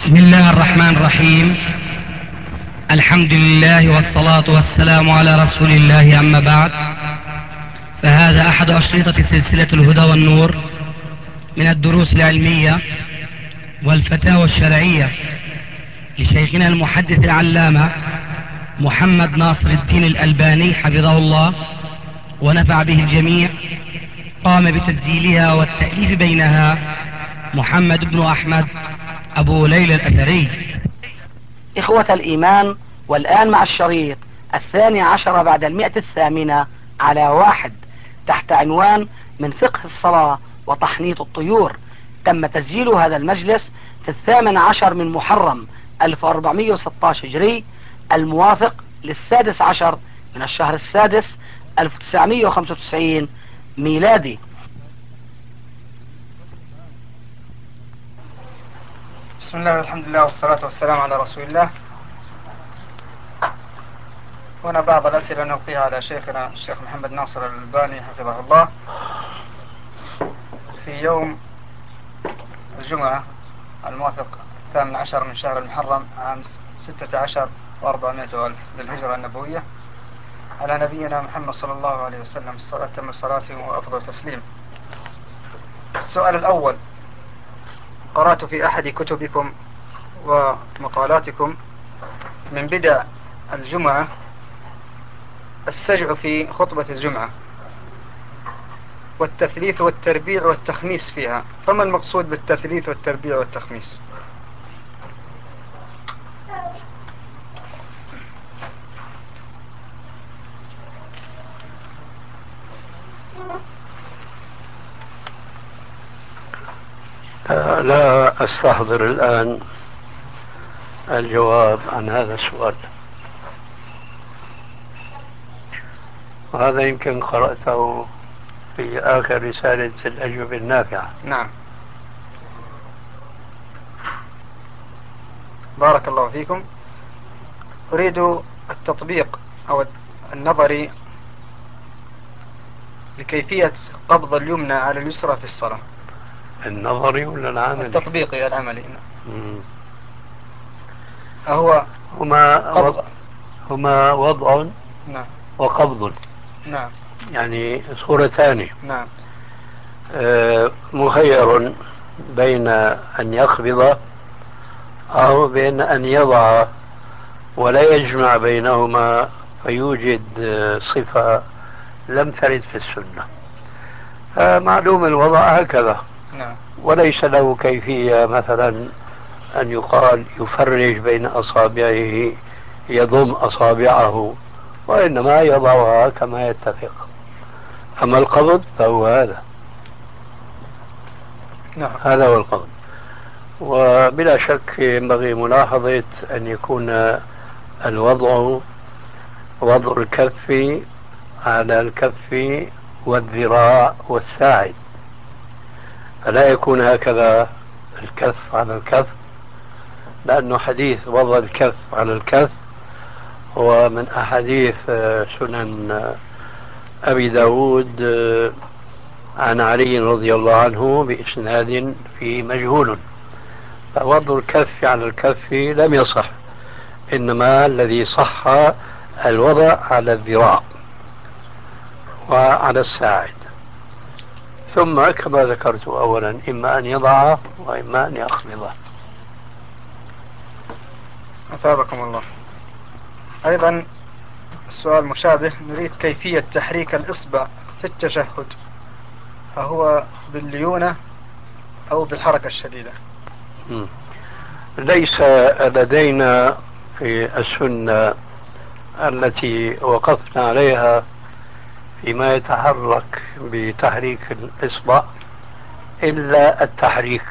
بسم الله الرحمن الرحيم. الحمد لله والصلاة والسلام على رسول الله، أما بعد، فهذا أحد أشرطة سلسلة الهدى والنور من الدروس العلمية والفتاوى الشرعية لشيخنا المحدث العلامة محمد ناصر الدين الألباني حفظه الله ونفع به الجميع. قام بتسجيلها والتأليف بينها محمد بن أحمد أبو ليلى الأثري. إخوة الإيمان، والآن مع الشريط 12 بعد 108 على 1 تحت عنوان من فقه الصلاة وتحنيط الطيور. تم تسجيل هذا المجلس في 18 من محرم 1416 هجري، الموافق لل16 من الشهر السادس 1995 ميلادي. بسم الله والحمد لله والصلاة والسلام على رسول الله. هنا بعض الأسئلة نلقيها على شيخنا الشيخ محمد ناصر الألباني حفظه الله. في يوم الجمعة الموافق 18 من شهر المحرم عام 16,400 للهجرة النبوية، على نبينا محمد صلى الله عليه وسلم تم الصلاة وأفضل تسليم. السؤال الأول: قرأت في أحد كتبكم ومقالاتكم من بدع الجمعة السجع في خطبة الجمعة والتثليث والتربيع والتخميس فيها، فما المقصود بالتثليث والتربيع والتخميس؟ لا أستحضر الآن الجواب عن هذا السؤال، وهذا يمكن قرأته في آخر رسالة الأجوبة النافعة. نعم، بارك الله فيكم. أريد التطبيق أو النظري لكيفية قبض اليمنى على اليسرى في الصلاة. النظري ولا العملي؟ التطبيقي العملي. هما وضع نعم وقبض. نعم، يعني صورتان. نعم. مخير بين أن يقبض أو بين أن يضع، ولا يجمع بينهما فيوجد صفة لم ترد في السنة. معلوم الوضع هكذا، نعم. وليس له كيفية مثلا أن يقال يفرج بين أصابعه، يضم أصابعه، وإنما يضعها كما يتفق. أما القبض فهو هذا. نعم. هذا هو القبض. وبلا شك ينبغي ملاحظة أن يكون الوضع وضع الكف على الكف والذراع والساعد، فلا يكون هكذا الكف على الكف، لأنه حديث وضع الكف على الكف هو من أحاديث سنن أبي داود عن علي رضي الله عنه بإسناد في مجهول، فوضع الكف على الكف لم يصح، إنما الذي صح الوضع على الذراع وعلى الساعد، ثم كما ذكرت أولا إما أن يضع وإما أن يقبضه. أثابكم الله. أيضا السؤال مشابه، نريد كيفية تحريك الإصبع في التشهد، فهو بالليونة أو بالحركة الشديدة؟ ليس لدينا في السنة التي وقفنا عليها فيما يتحرك بتحريك الإصبع إلا التحريك،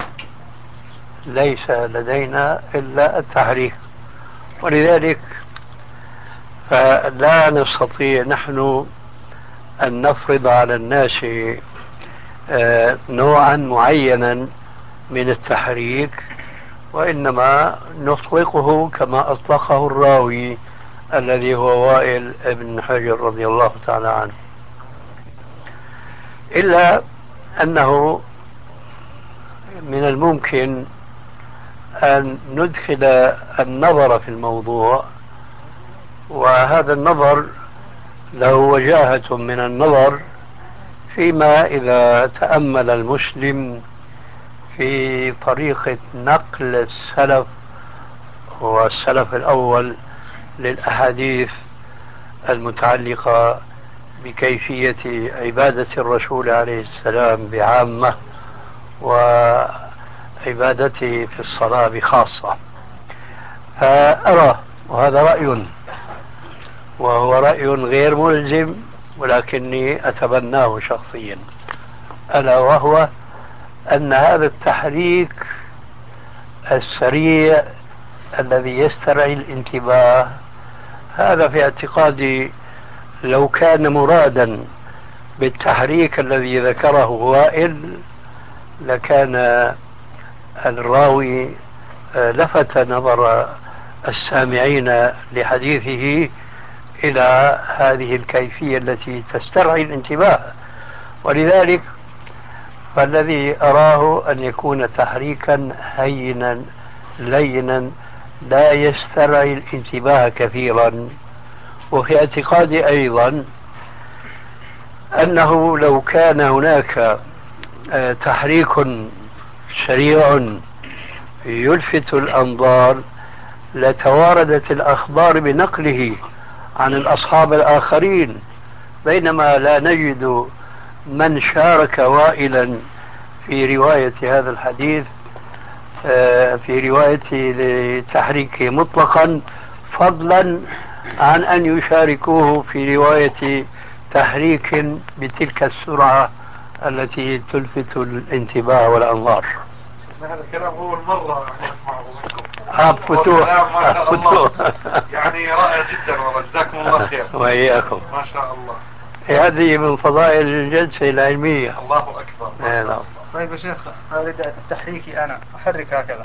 ليس لدينا إلا التحريك، ولذلك فلا نستطيع نحن أن نفرض على الناس نوعا معينا من التحريك، وإنما نطلقه كما أطلقه الراوي الذي هو وائل بن حجر رضي الله تعالى عنه، إلا أنه من الممكن أن ندخل النظر في الموضوع، وهذا النظر له وجاهة من النظر فيما إذا تأمل المسلم في طريقة نقل السلف والسلف الأول للأحاديث المتعلقة بكيفية عبادة الرسول عليه السلام بعامة وعبادته في الصلاة بخاصة. فأرى، وهذا رأي وهو رأي غير ملزم ولكني أتبناه شخصيا، ألا وهو أن هذا التحريك السريع الذي يسترعي الانتباه، هذا في اعتقادي لو كان مرادا بالتحريك الذي ذكره وائل لكان الراوي لفت نظر السامعين لحديثه إلى هذه الكيفية التي تسترعي الانتباه. ولذلك فالذي أراه أن يكون تحريكا هينا لينا لا يسترعي الانتباه كثيرا. وفي اعتقادي أيضا أنه لو كان هناك تحريك سريع يلفت الأنظار لتواردت الأخبار بنقله عن الأصحاب الآخرين، بينما لا نجد من شارك وائلا في رواية هذا الحديث في رواية لتحريكه مطلقا، فضلا عن أن يشاركوه في رواية تحريك بتلك السرعة التي تلفت الانتباه والأنظار. هذا الكلام أول مرة أسمعه منكم. فتوح يعني رائع جدا والله، جزاكم الله خير. وإياكم. ما شاء الله. هذه من فضائل الجلسة العلمية. الله أكبر. نعم. طيب يا شيخ، أريد تحريكي أنا أحرك هكذا.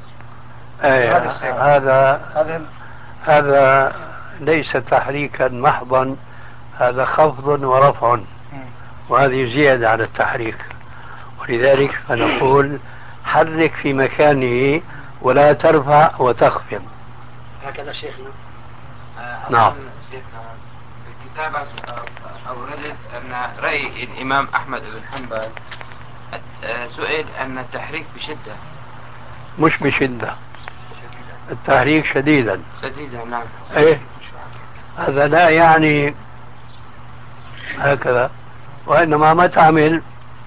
هذا ليس تحريكا محضا، هذا خفض ورفع، وهذه زيادة على التحريك. ولذلك فنقول حرك في مكانه ولا ترفع وتخفض. هكذا شيخنا. نعم. الكتابة أوردت أن رأي الإمام أحمد بن حنبل سئل أن التحريك بشدة. مش بشدة، التحريك شديدا. نعم. ايه، هذا لا يعني هكذا، وإنما ما تعمل،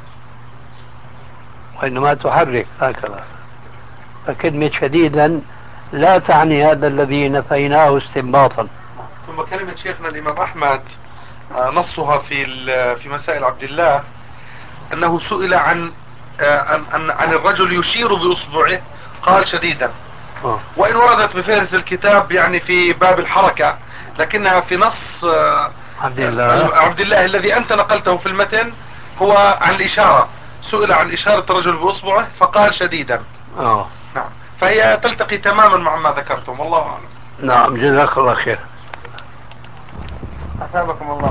وإنما تحرك هكذا. فكلمة شديدا لا تعني هذا الذي نفيناه استنباطا. ثم كلمة شيخنا الإمام أحمد نصها في مسائل عبد الله أنه سئل عن الرجل يشير بإصبعه قال شديدا، وإن وردت بفهرس الكتاب يعني في باب الحركة، لكنها في نص عبد الله الذي أنت نقلته في المتن هو عن الإشارة، سئل عن إشارة الرجل بإصبعه فقال شديدا. نعم، فهي تلتقي تماما مع ما ذكرتم، والله أعلم. نعم، جزاك الله خير. أثابكم الله.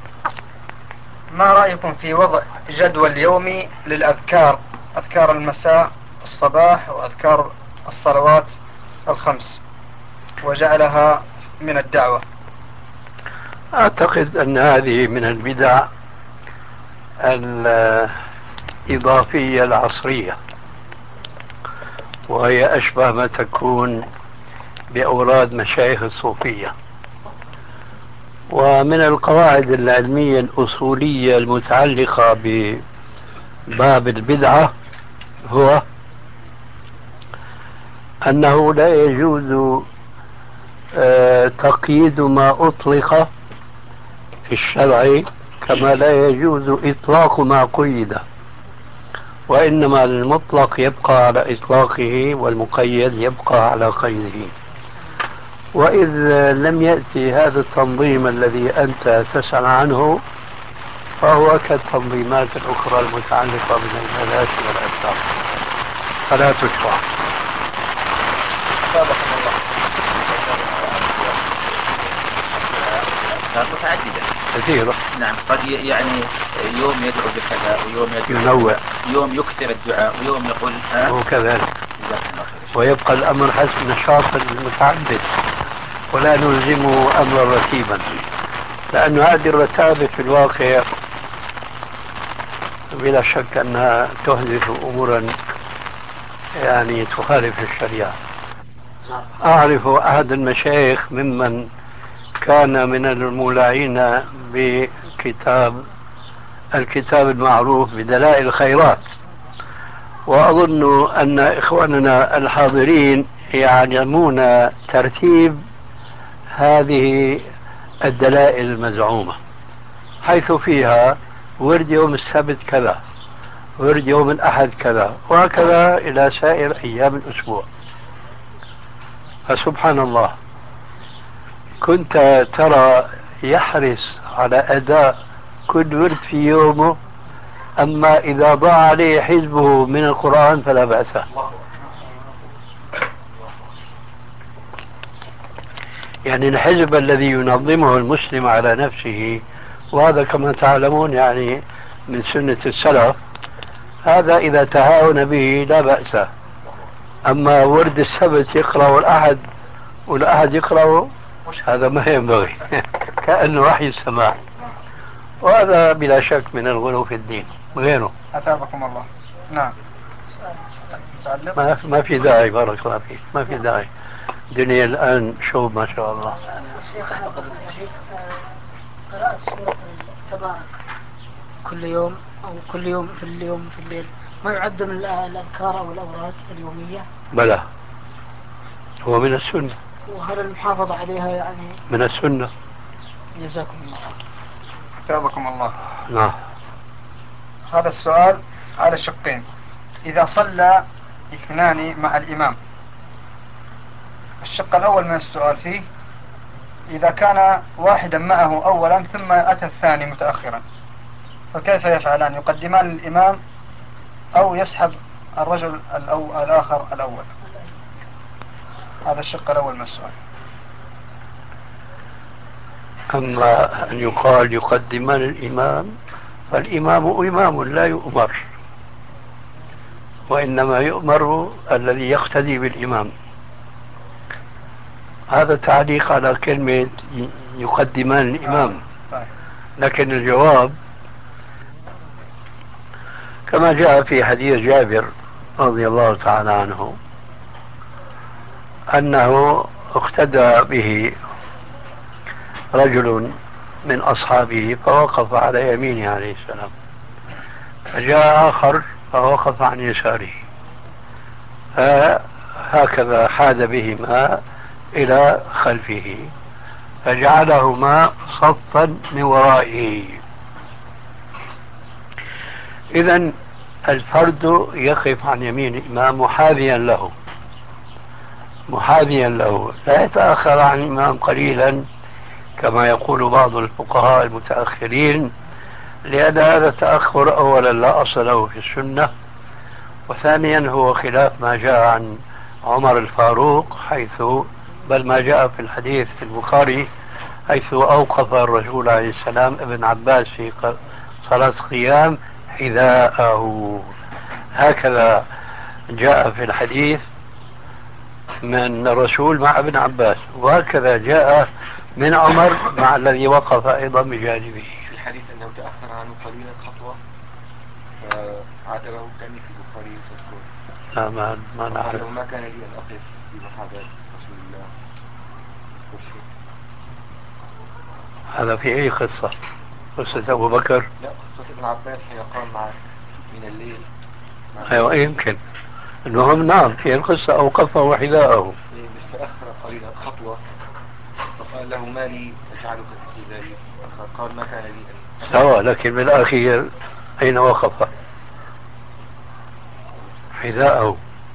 ما رأيكم في وضع جدول يومي للأذكار، أذكار المساء الصباح وأذكار الصلوات الخمس، وجعلها من الدعوة؟ أعتقد أن هذه من البدع الإضافية العصرية، وهي أشبه ما تكون بأوراد مشايخ الصوفية. ومن القواعد العلمية الأصولية المتعلقة بباب البدعة هو أنه لا يجوز تقييد ما أطلق في الشرع كما لا يجوز إطلاق ما قيد، وإنما المطلق يبقى على إطلاقه والمقيد يبقى على قيده. وإذ لم يأتي هذا التنظيم الذي أنت تسأل عنه فهو كالتنظيمات الأخرى المتعلقة بالعبادات والأذكار فلا تشرع. متعددة كثيرة. نعم، قد يعني يوم يدعو بكذا ويوم ينوع، يوم يكثر الدعاء ويوم يقول وكذلك. جزاك الله خير. ويبقى الأمر حسب نشاط المتعبد ولا نلزمه أمرا رتيبا، لأن هذه الرتابة في الواقع بلا شك أنها تحدث أمورا يعني تخالف الشريعة. أعرف أحد المشايخ ممن كان من المولعين الكتاب المعروف بدلائل الخيرات، وأظن أن إخواننا الحاضرين يعلمون ترتيب هذه الدلائل المزعومة، حيث فيها ورد يوم السبت كذا، ورد يوم الأحد كذا، وهكذا إلى سائر أيام الأسبوع. فسبحان الله، كنت ترى يحرص على أداء كل ورد في يومه، أما إذا ضاع عليه حزبه من القرآن فلا بأس. يعني الحزب الذي ينظمه المسلم على نفسه، وهذا كما تعلمون يعني من سنة السلف، هذا إذا تهاون به لا بأس. أما ورد السبت يقرأ الأحد والأحد يقرأ، هذا ما ينبغي كأنه وحي السماء، وهذا بلا شك من الغلو في الدين غيره. أثابكم الله. نعم. ما في داعي، بارك الله فيك، ما في داعي. الدنيا الآن شوب ما شاء الله. شيخ أنا قرأت سورة تبارك كل يوم أو كل يوم في الليل، ما يعد من الأذكار أو الأوراد اليومية؟ بلى، هو من السنة. وهل المحافظة عليها يعني من السنة؟ جزاكم الله. أثابكم الله. نعم. هذا السؤال على شقين. إذا صلى اثنان مع الإمام، الشق الأول من السؤال فيه إذا كان واحدا معه أولا ثم أتى الثاني متأخرا، فكيف يفعلان؟ يقدمان الإمام أو يسحب الرجل الآخر الأول؟ هذا الشق الأول من السؤال. أما أن يقال يقدمان الإمام، فالإمام إمام لا يؤمر، وإنما يؤمر الذي يقتدي بالإمام. هذا تعليق على كلمة يقدمان الإمام. لكن الجواب كما جاء في حديث جابر رضي الله تعالى عنه أنه اقتدى به رجل من أصحابه فوقف على يمينه عليه السلام، فجاء آخر فوقف عن يساره، هكذا حاد بهما إلى خلفه فجعلهما صفا من ورائه. إذن الفرد يقف عن يمين الإمام محاذيا له، لا يتأخر عن الإمام قليلا كما يقول بعض الفقهاء المتأخرين، لأن هذا التأخر أولا لا أصل له في السنة، وثانيا هو خلاف ما جاء عن عمر الفاروق، بل ما جاء في الحديث في البخاري حيث أوقف الرسول عليه السلام ابن عباس في صلاة قيام حذاءه. هكذا جاء في الحديث من الرسول مع ابن عباس، وهكذا جاء من عمر مع الذي وقف أيضا بجانبه. في الحديث أنه تأخر عنه قليلا خطوة فعاتبه كان في البخاري تذكر. لا ما نعرف. ما كان لي أن أقف في محاذاة رسول الله. هذا في أي قصة؟ قصة أبو بكر؟ لا، قصة ابن عباس حين قام معه من الليل. أيوة يمكن. المهم نعم في القصة أوقفه حذاءه. بس تأخر قليلا خطوة فقال له ما لي أجعلك في ذلك؟ قال ما كان لي أن. سواء، لكن بالأخير أين وقف؟ حذاءه.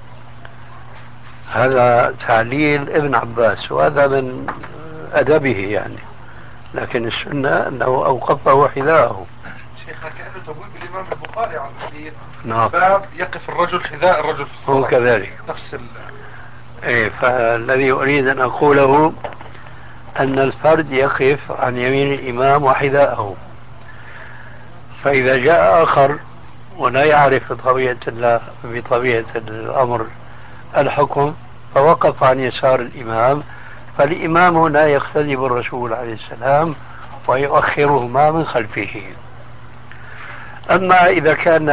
هذا تعليل ابن عباس وهذا من أدبه يعني، لكن السنة أنه أوقفه حذاءه. شيخنا كأنه تبويب الإمام البخاري عن الحديث. نعم. باب يقف الرجل حذاء الرجل في الصلاة. هو كذلك. نفس إيه، فالذي أريد أن أقوله أن الفرد يقف عن يمين الإمام وحذاءه، فإذا جاء آخر ولا يعرف بطبيعة الأمر الحكم فوقف عن يسار الإمام، فالإمام هنا يقتدي بالرسول عليه السلام ويؤخرهما من خلفه. أما إذا كان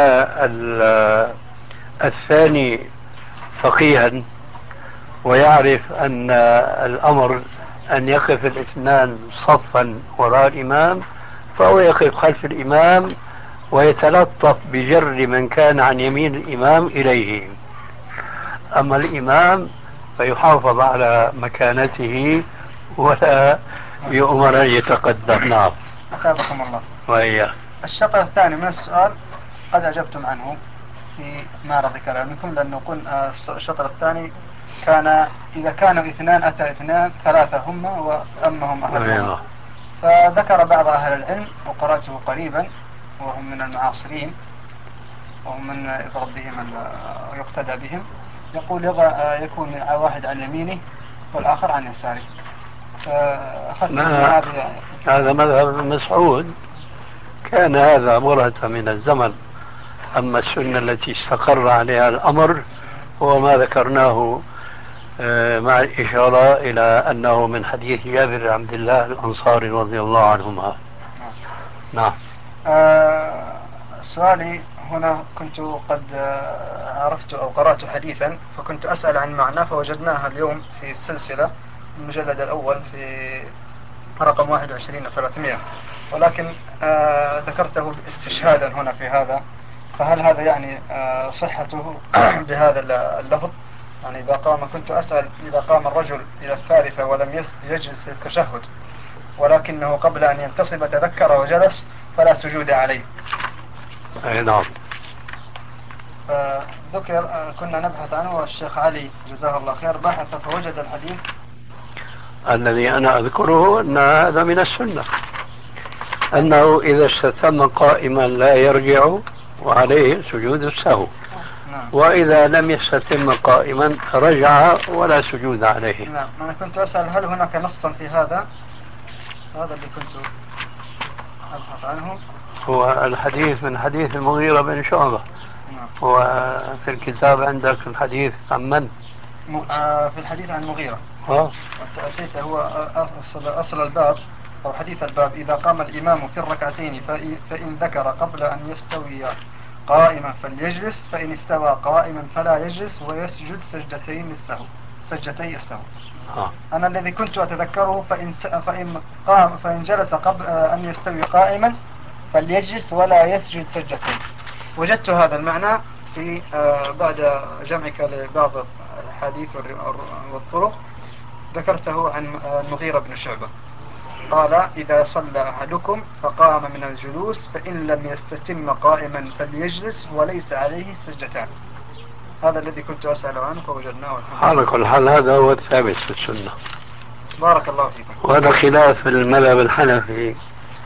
الثاني فقيها ويعرف أن الأمر أن يقف الاثنان صفا وراء الإمام، فهو يقف خلف الإمام ويتلطف بجر من كان عن يمين الإمام إليه. أما الإمام فيحافظ على مكانته ولا يؤمر أن يتقدم. نعم. أثابكم الله. وإياه. الشطر الثاني من السؤال قد أجبتم عنه في معرض كلامكم، لأنه قلنا الشطر الثاني كان إذا كانوا اثنان أتى اثنان ثلاثة هم وأمهم أحدهما. فذكر بعض أهل العلم وقرأته قريبا وهم من المعاصرين وهم من يضرب بهم ويقتدى بهم، يقول يكون واحد عن يمينه والآخر عن يساره. هذا مذهب ابن مسعود، كان هذا برهة من الزمن. أما السنة التي استقر عليها الأمر هو ما ذكرناه مع الإشارة إلى أنه من حديث جابر بن عبد الله الأنصاري رضي الله عنهما. نعم. سؤالي هنا كنت قد عرفت أو قرأت حديثا فكنت أسأل عن معناه، فوجدناها اليوم في السلسلة المجلد الأول في رقم 21 و300، ولكن ذكرته استشهادا هنا في هذا. فهل هذا يعني صحته بهذا اللفظ؟ يعني إذا قام، كنت أسأل إذا قام الرجل إلى الثالثة ولم يجلس في التشهد ولكنه قبل أن ينتصب تذكر وجلس فلا سجود عليه. أي نعم. فذكر كنا نبحث عنه والشيخ علي جزاه الله خير بحث فوجد الحديث الذي أنا أذكره أن هذا من السنة، أنه إذا استتم قائما لا يرجع وعليه سجود السهو. وإذا لم يستتم قائما رجع ولا سجود عليه. نعم. أنا كنت أسأل هل هناك نصا في هذا اللي كنت أبحث عنه. هو الحديث من حديث المغيرة بن شعبة. وفي الكتاب عندك الحديث عن من؟ في الحديث عن المغيرة. أتيت هو أصل الباب أو حديث الباب: إذا قام الإمام في الركعتين فإن ذكر قبل أن يستوي قائما فليجلس، فإن استوى قائما فلا يجلس ويسجد سجدتي السهو. أنا الذي كنت أتذكره فإن جلس قبل أن يستوي قائما فليجلس ولا يسجد سجدتين. وجدت هذا المعنى في بعد جمعك لبعض الحديث والطرق ذكرته عن المغيرة بن شعبة قال: إذا صلى أحدكم فقام من الجلوس فإن لم يستتم قائما فليجلس وليس عليه سجدتان. هذا الذي كنت أسأل عنه فوجدناه. على كل حال هذا هو الثابت في السنة. بارك الله فيكم. وهذا خلاف المذهب الحنفي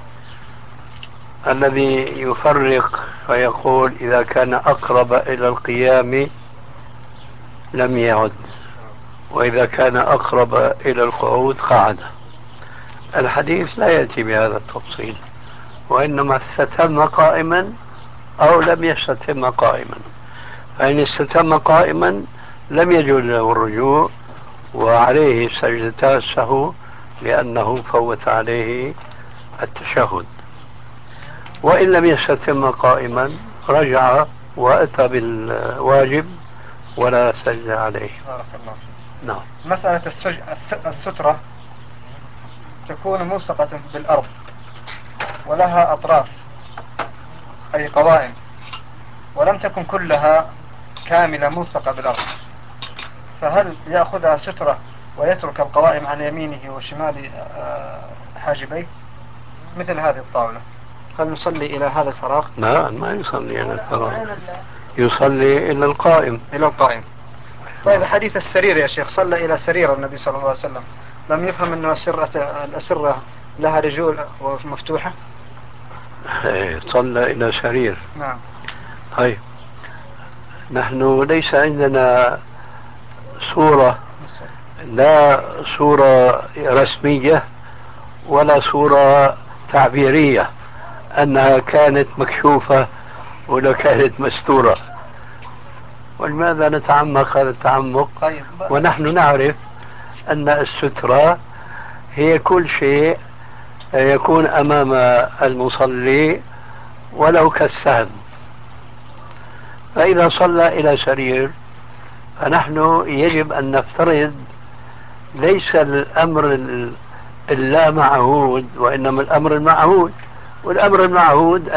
الذي يفرق فيقول إذا كان أقرب إلى القيام لم يعد، وإذا كان أقرب إلى القعود قعد. الحديث لا يأتي بهذا التفصيل، وإنما استتم قائما أو لم يستتم قائما. فإن استتم قائما لم يجوز له الرجوع وعليه سجدتا السهو لأنه فوت عليه التشهد. وإن لم يستتم قائما رجع وأتى بالواجب ولا سجد عليه. نعم. مسألة السترة تكون ملصقة بالأرض ولها أطراف أي قوائم، ولم تكن كلها كاملة ملصقة بالأرض، فهل يأخذها سترة ويترك القوائم عن يمينه وشمال حاجبيه مثل هذه الطاولة؟ هل نصلي إلى هذا الفراغ؟ لا، ما يصلي إلى الفراغ، يصلي إلى القائم. طيب حديث السرير يا شيخ، صلى إلى سرير النبي صلى الله عليه وسلم، لم يفهم أن الأسرة لها رجول ومفتوحة؟ صلى إلى سرير. نعم. طيب نحن ليس عندنا صورة، لا صورة رسمية ولا صورة تعبيرية أنها كانت مكشوفة ولا كانت مستورة. ولماذا نتعمق هذا التعمق؟ طيب. ونحن نعرف أن السترة هي كل شيء يكون أمام المصلي ولو كالسهم. فإذا صلى إلى سرير فنحن يجب أن نفترض ليس الأمر اللا معهود، وإنما الأمر المعهود. والأمر المعهود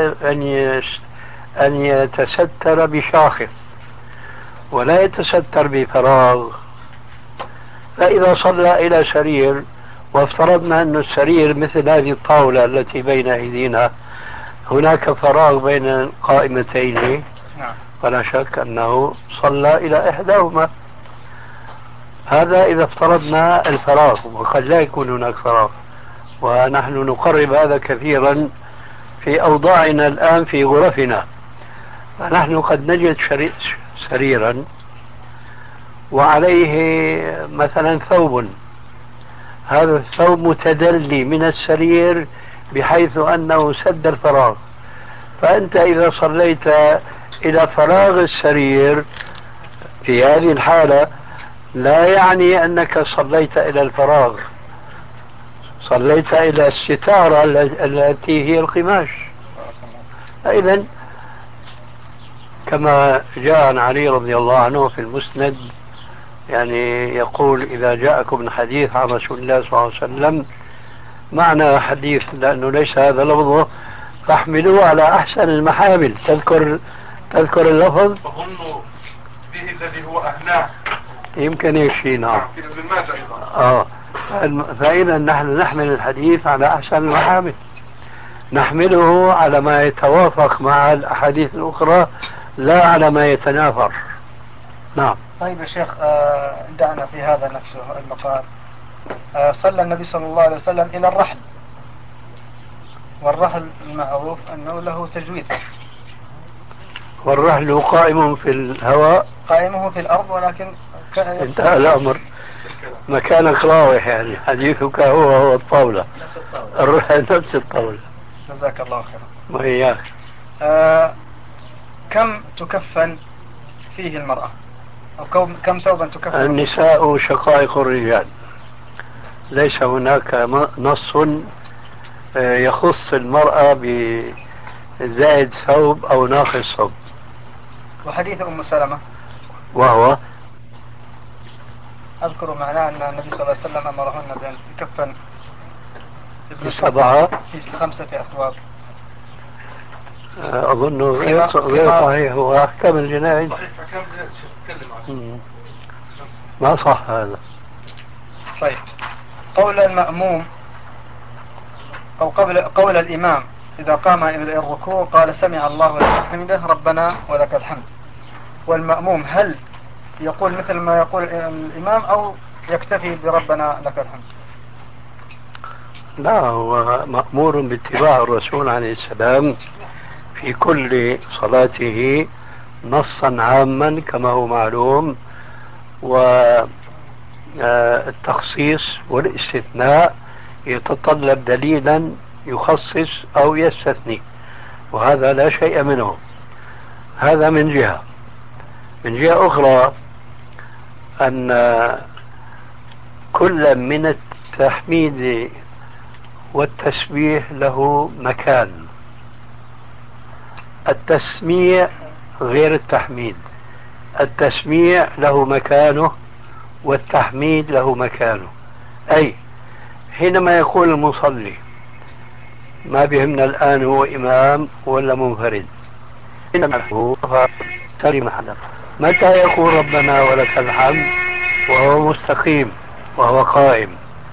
أن يتستر بشاخص ولا يتستر بفراغ. فإذا صلى إلى سرير وافترضنا أن السرير مثل هذه الطاولة التي بين أيدينا، هناك فراغ بين القائمتين، فلا شك أنه صلى إلى إحداهما. هذا إذا افترضنا الفراغ، وقد لا يكون هناك فراغ، ونحن نقرب هذا كثيرا في أوضاعنا الآن في غرفنا. فنحن قد نجد سريرا وعليه مثلا ثوب، هذا الثوب متدلي من السرير بحيث أنه سد الفراغ. فأنت إذا صليت إلى فراغ السرير في هذه الحالة لا يعني أنك صليت إلى الفراغ، صليت إلى الستارة التي هي القماش. إذن كما جاء عن علي رضي الله عنه في المسند، يعني يقول إذا جاءكم حديث عن رسول الله صلى الله عليه وسلم، معنى حديث لأنه ليس هذا لفظه، فاحملوه على أحسن المحامل. تذكر اللفظ؟ أظن به الذي هو أهناه، يمكن يشي. نعم. في ابن ماجه أيضا. فإذا نحن نحمل الحديث على أحسن المحامل، نحمله على ما يتوافق مع الأحاديث الأخرى لا على ما يتنافر. نعم. طيب يا شيخ، دعنا في هذا نفسه المقال. صلى النبي صلى الله عليه وسلم إلى الرحل، والرحل المعروف أنه له تجويد. والرحل قائم في الهواء، قائمه في الأرض، ولكن انتهى الأمر. مكانك راوح، يعني حديثك هو الطاولة، الرحل نفس الطاولة. جزاك الله خيرا. وإياك. كم تكفن فيه المرأة، أو كم ثوبا تكفن؟ النساء شقائق الرجال، ليس هناك نص يخص المرأة بزائد ثوب أو ناقص ثوب. وحديث أم سلمة وهو أذكر معناه أن النبي صلى الله عليه وسلم أمرهن بأن يكفن سبعة في 5 أثواب. أظنه غير صحيح، هو أحكام الجنائز ما صح هذا. طيب، قول المأموم أو قول الإمام إذا قام إلى الركوع قال سمع الله لمن حمده ربنا ولك الحمد، والمأموم هل يقول مثل ما يقول الإمام أو يكتفي بربنا لك الحمد؟ لا، هو مأمور باتباع الرسول عليه السلام في كل صلاته نصا عاما كما هو معلوم، والتخصيص والاستثناء يتطلب دليلا يخصص أو يستثني، وهذا لا شيء منه. هذا من جهة. من جهة أخرى أن كل من التحميد والتسبيح له مكان. التسميع غير التحميد، التسميع له مكانه والتحميد له مكانه. أي حينما يقول المصلي، ما بهمنا الآن هو إمام ولا منفرد، متى يقول ربنا ولك الحمد وهو مستقيم وهو قائم؟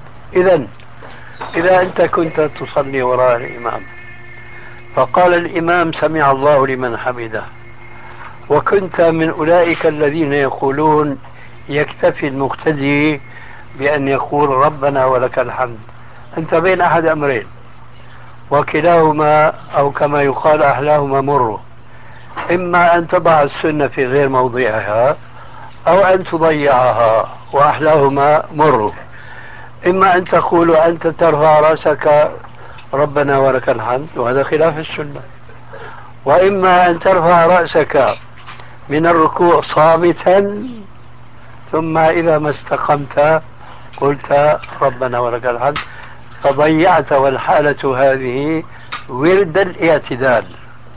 إذا أنت كنت تصلي وراء الإمام فقال الإمام سمع الله لمن حمده، وكنت من أولئك الذين يقولون يكتفي المقتدي بأن يقول ربنا ولك الحمد، أنت بين أحد أمرين، وكلاهما أو كما يقال أحلاهما مر. إما أن تضع السنة في غير موضعها أو أن تضيعها، وأحلاهما مر. إما أن تقول أنت ترفع رأسك ربنا ولك الحمد، وهذا خلاف السنة، وإما أن ترفع رأسك من الركوع صامتا، ثم إذا ما استقمت قلت ربنا ولك الحمد، فضيعت والحالة هذه ورد الاعتدال.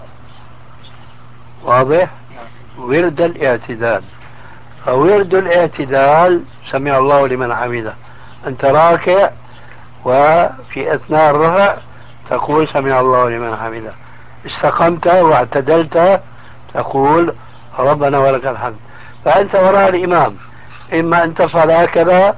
واضح؟ ورد الاعتدال. فورد الاعتدال سمع الله لمن حمده، أنت راكع وفي أثناء الرفع تقول سمع الله لمن حمده، استقمت واعتدلت تقول ربنا ولك الحمد. فأنت وراء الإمام، إما أن تفعل هكذا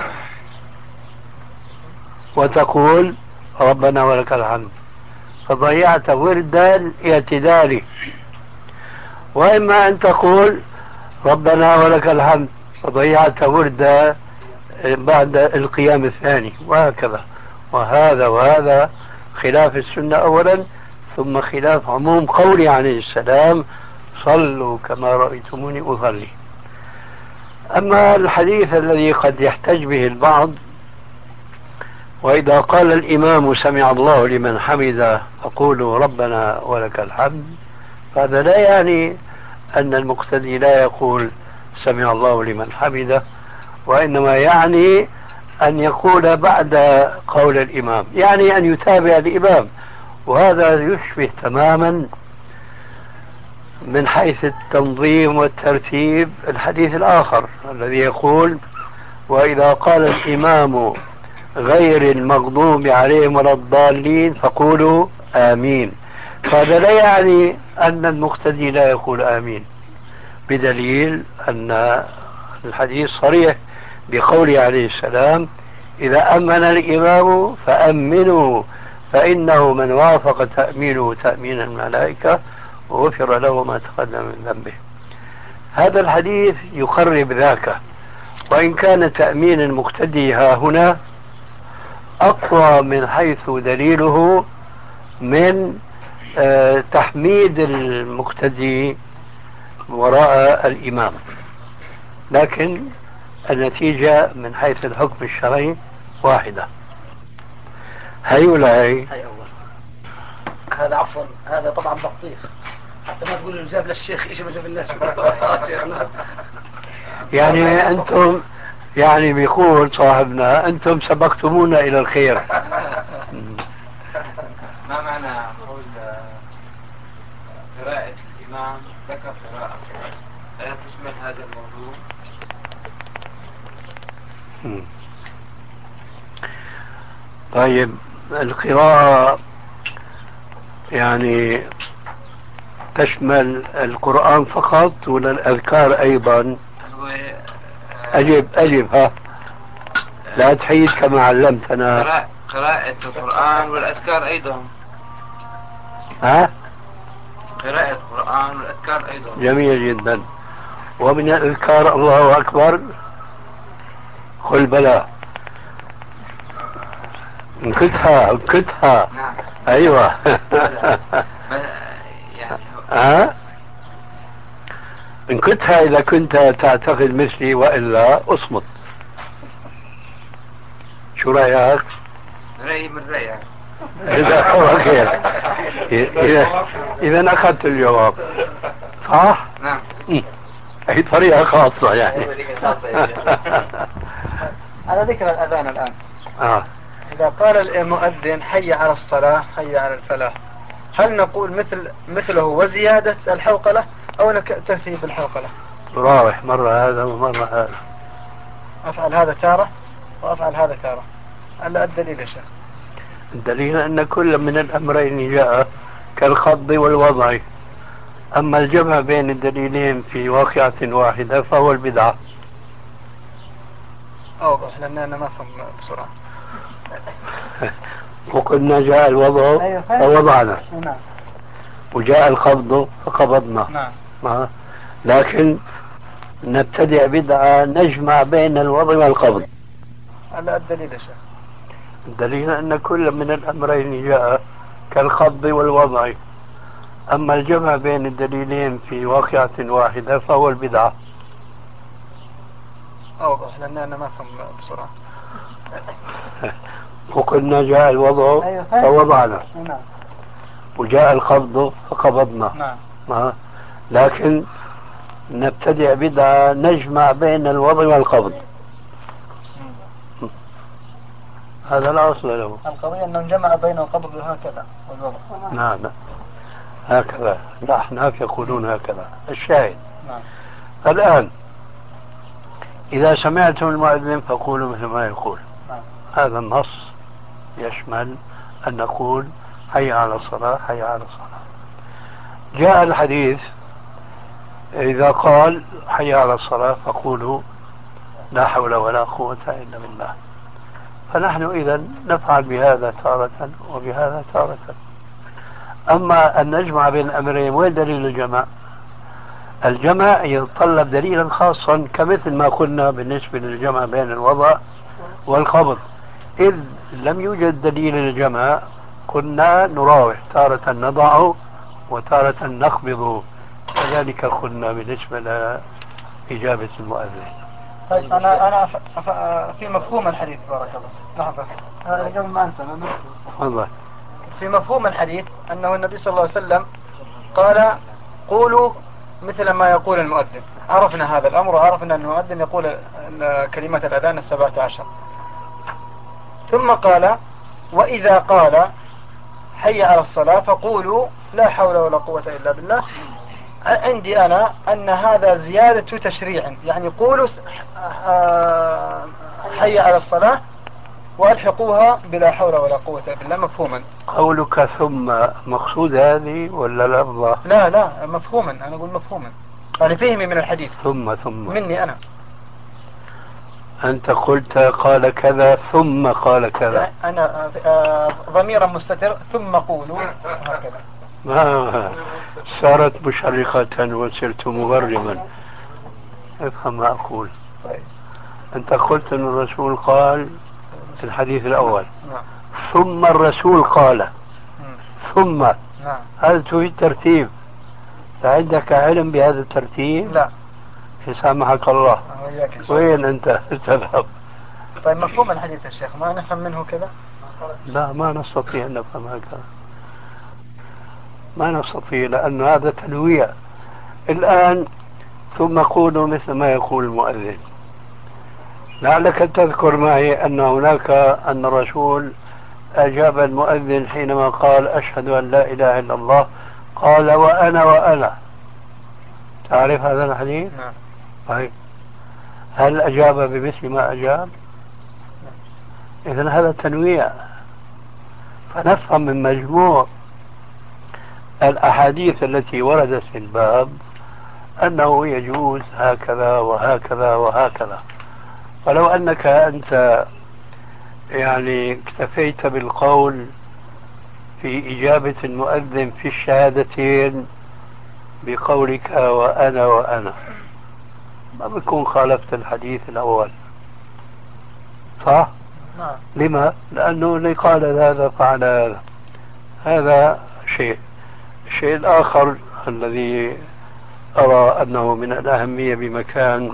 وتقول ربنا ولك الحمد فضيعت ورد الاعتدال، وإما أن تقول ربنا ولك الحمد فضيعت ورد بعد القيام الثاني، وهكذا. وهذا خلاف السنة أولا، ثم خلاف عموم قوله عليه السلام صلوا كما رأيتموني أصلي. أما الحديث الذي قد يحتج به البعض، وإذا قال الإمام سمع الله لمن حمده فقولوا ربنا ولك الحمد، فهذا لا يعني أن المقتدي لا يقول سمع الله لمن حمده، وإنما يعني أن يقول بعد قول الإمام، يعني أن يتابع الإمام. وهذا يشبه تماما من حيث التنظيم والترتيب الحديث الآخر الذي يقول وإذا قال الإمام غير المغضوب عليهم ولا الضالين فقولوا آمين. فهذا لا يعني أن المقتدي لا يقول آمين، بدليل أن الحديث صريح بقوله عليه السلام إذا أمن الإمام فأمنوا فإنه من وافق تأمينه تأمين الملائكة وغفر له ما تقدم من ذنبه. هذا الحديث يقرب ذاك، وإن كان تأمين المقتدي ها هنا أقوى من حيث دليله من تحميد المقتدي وراء الإمام، لكن النتيجة من حيث الحكم الشرعي واحدة. هي ولا هي؟ هي أول. هذا عفوا، هذا طبعا بطيخ، حتى ما تقول جاب للشيخ إيش ما جاب الناس. يعني أنتم، يعني بيقول صاحبنا أنتم سبقتمونا إلى الخير. ما معنى قول قراءة الإمام ذكر قراءة لا تشمل هذا الموضوع؟ طيب القراءة يعني تشمل القرآن فقط ولا الأذكار أيضا؟ أجب ها، لا تحيد كما علمتنا. قراءة القرآن والأذكار أيضا. ها؟ قراءة القرآن والأذكار أيضا. جميل جدا. ومن الأذكار الله أكبر، قل بلى، انكتها. نعم. أيوة. ها؟ انكتها إذا كنت تعتقد مثلي، وإلا اصمت. شو رأيك؟ رأيي من رأيك. إذا أخذت الجواب صح؟ نعم. هي طريقة خاصة يعني. على ذكر الأذان الآن، إذا قال المؤذن حي على الصلاة حي على الفلاح، هل نقول مثله وزيادة الحوقلة أو نكتفي بالحوقلة؟ تراوح مرة هذا ومرة هذا، أفعل هذا تارة وأفعل هذا تارة. هلا الدليل يا شيخ؟ الدليل أن كل من الأمرين جاء كالخض والوضع، أما الجمع بين الدليلين في واقعة واحدة فهو البدعة. أوضح لأننا ما فهم بسرعة. وقلنا جاء الوضع فوضعنا، وجاء الخفض فقبضنا. لكن نبتدع بدعة نجمع بين الوضع والقبض. هلا الدليل يا شيخ؟ الدليل أن كل من الأمرين جاء كالخفض والوضع، أما الجمع بين الدليلين في واقعة واحدة فهو البدعة. أوضح لأننا ما فهم بسرعة. وقلنا جاء الوضع فوضعنا، وجاء الخفض فقبضنا. لكن نبتدع بدعة نجمع بين الوضع والقبض. هذا لا أصل له. القضية أنه جمع بين القبض هكذا والوضع. نعم هكذا، الأحناف يقولون هكذا. الشاهد نعم. الآن إذا سمعتم المؤذن فقولوا مثل ما يقول. نعم. هذا النص يشمل أن نقول حي على الصلاة حي على الصلاة. جاء الحديث إذا قال حي على الصلاة فقولوا لا حول ولا قوة إلا بالله. فنحن إذا نفعل بهذا تارة وبهذا تارة. أما أن نجمع بين الأمرين، وين دليل الجمع؟ الجمع يتطلب دليلا خاصا كمثل ما قلنا بالنسبة للجمع بين الوضع والقبض. إذ لم يوجد دليل للجمع كنا نراوح، تارة نضع وتارة نخفض. كذلك قلنا بالنسبة لإجابة المؤذن. طيب أنا في مفهوم الحديث بارك الله. لحظة قبل ما أنسى. تفضل. في مفهوم الحديث أنه النبي صلى الله عليه وسلم قال قولوا مثل ما يقول المؤذن. عرفنا هذا الأمر وعرفنا أن المؤذن يقول كلمة الأذان 17. ثم قال وإذا قال حي على الصلاة فقولوا لا حول ولا قوة إلا بالله. عندي أنا أن هذا زيادة تشريع، يعني قولوا حي على الصلاة والحقوها بلا حول ولا قوة إلا بالله مفهوما. قولك ثم مقصود هذه ولا لفظة؟ لا مفهوما، أنا أقول مفهوما، يعني فهمي من الحديث. ثم مني أنا. أنت قلت قال كذا ثم قال كذا. أنا ضميرا مستتر ثم قولوا هكذا. ما صارت مشرقة وصرت مغرما. افهم ما أقول. طيب. أنت قلت أن الرسول قال في الحديث الأول نعم. ثم الرسول قال ثم. نعم. هذا تريد ترتيب. عندك علم بهذا الترتيب؟ لا. يسامحك الله. وين أنت تذهب؟ طيب مفهوم الحديث يا شيخ ما نفهم منه كذا؟ لا ما نستطيع أن نفهم هكذا، ما نستطيع، لأن هذا تنويع. الآن ثم قولوا مثل ما يقول المؤذن. لعلك تذكر معي أن هناك أن الرسول أجاب المؤذن حينما قال أشهد أن لا إله إلا الله قال وأنا. تعرف هذا الحديث؟ نعم. طيب هل أجاب بمثل ما أجاب؟ إذن هذا تنويع. فنفهم من مجموع الأحاديث التي وردت في الباب أنه يجوز هكذا وهكذا وهكذا. ولو أنك أنت يعني اكتفيت بالقول في إجابة المؤذن في الشهادتين بقولك وأنا ما بيكون خالفت الحديث الأول، صح؟ نعم. لما؟ لأنه اللي قال هذا فعل هذا. هذا شيء. الشيء الآخر الذي أرى أنه من الأهمية بمكان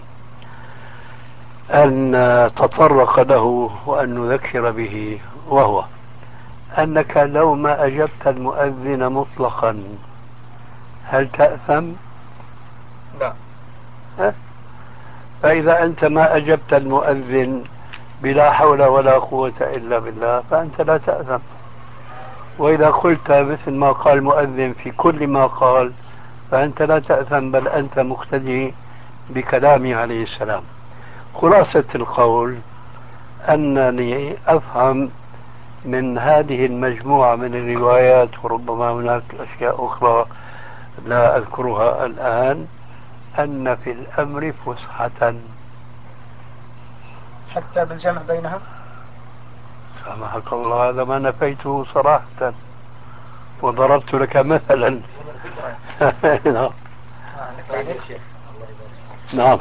أن تطرق له وأن نذكر به، وهو أنك لو ما أجبت المؤذن مطلقا هل تأثم؟ لا. فإذا أنت ما أجبت المؤذن بلا حول ولا قوة إلا بالله فأنت لا تأثم. وإذا قلت مثل ما قال المؤذن في كل ما قال فأنت لا تأثم، بل أنت مقتدي بكلامه عليه السلام. خلاصة القول أنني أفهم من هذه المجموعة من الروايات، وربما هناك أشياء أخرى لا أذكرها الآن، أن في الأمر فسحة حتى بالجمع بينهم. سامحك الله، هذا ما نفيته صراحة وضربت لك مثلا. نعم.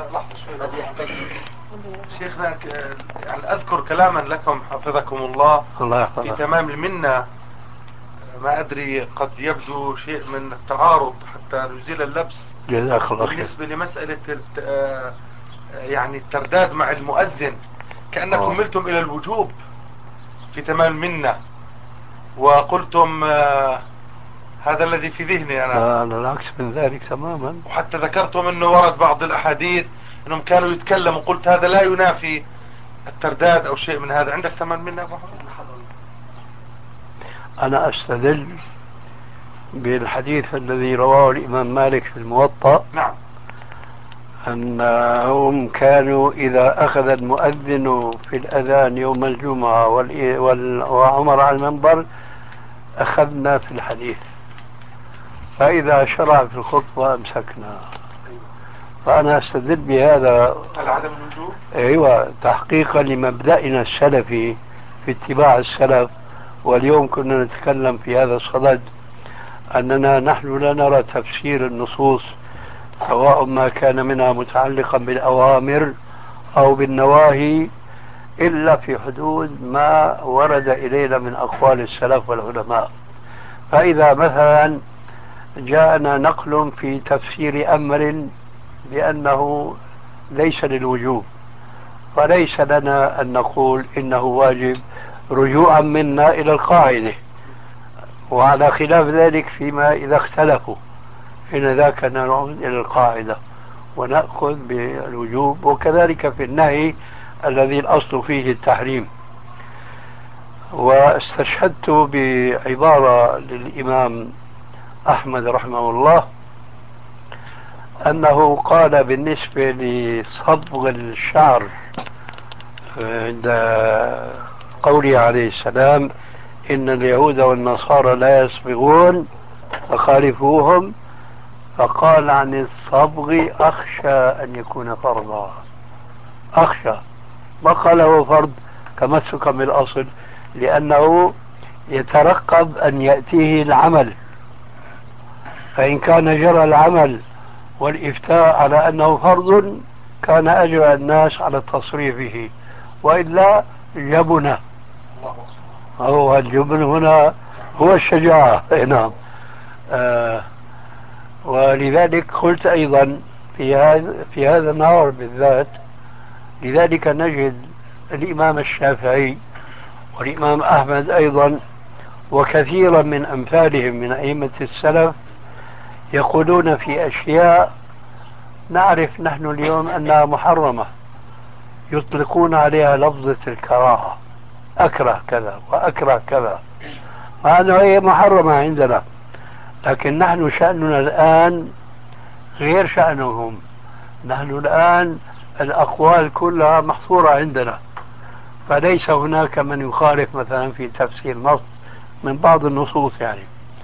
شيخنا يعني أذكر كلاما لكم حفظكم الله في تمام المنة، ما أدري قد يبدو شيء من التعارض حتى نزيل اللبس. جزاك الله خير. بالنسبة لمسألة يعني الترداد مع المؤذن كأنكم ملتم إلى الوجوب في تمام المنة، وقلتم هذا الذي في ذهني أنا. لا، على العكس من ذلك تماما. وحتى ذكرتم أنه ورد بعض الأحاديث أنهم كانوا يتكلموا، قلت هذا لا ينافي الترداد أو شيء من هذا. عندك ثمن منه؟ أنا أستدل بالحديث الذي رواه الإمام مالك في الموطأ. نعم. أنهم كانوا إذا أخذ المؤذن في الأذان يوم الجمعة وعمر على المنبر أخذنا في الحديث، فإذا شرع في الخطبة أمسكنا. فأنا أستدل بهذا عدم الوجوب، أيوة، تحقيقا لمبدأنا السلفي في اتباع السلف. واليوم كنا نتكلم في هذا الصدد أننا نحن لا نرى تفسير النصوص سواء ما كان منها متعلقا بالأوامر أو بالنواهي إلا في حدود ما ورد إلينا من أقوال السلف والعلماء. فإذا مثلا جاءنا نقل في تفسير أمر بأنه ليس للوجوب، فليس لنا أن نقول إنه واجب رجوعا منا إلى القاعدة، وعلى خلاف ذلك فيما إذا اختلفوا حين ذاك نعود إلى القاعدة ونأخذ بالوجوب. وكذلك في النهي الذي الأصل فيه التحريم. واستشهدت بعبارة للإمام أحمد رحمه الله أنه قال بالنسبة لصبغ الشعر عند قوله عليه السلام إن اليهود والنصارى لا يصبغون فخالفوهم، فقال عن الصبغ أخشى أن يكون فرضا. أخشى، ما قاله فرض تمسكا بالأصل، لأنه يترقب أن يأتيه العمل، فإن كان جرى العمل والإفتاء على أنه فرض كان أجرى الناس على تصريفه، وإلا جبن. هو الجبن هنا هو الشجاعة. نعم. ولذلك قلت أيضا في هذا النهار بالذات، لذلك نجد الإمام الشافعي والإمام أحمد أيضا وكثيرا من أمثالهم من أئمة السلف يقولون في أشياء نعرف نحن اليوم أنها محرمة، يطلقون عليها لفظة الكراهة، أكره كذا وأكره كذا، مع أنها هي محرمة عندنا، لكن نحن شأننا الآن غير شأنهم. نحن الآن الأقوال كلها محصورة عندنا، فليس هناك من يخالف مثلا في تفسير نص من بعض النصوص يعني.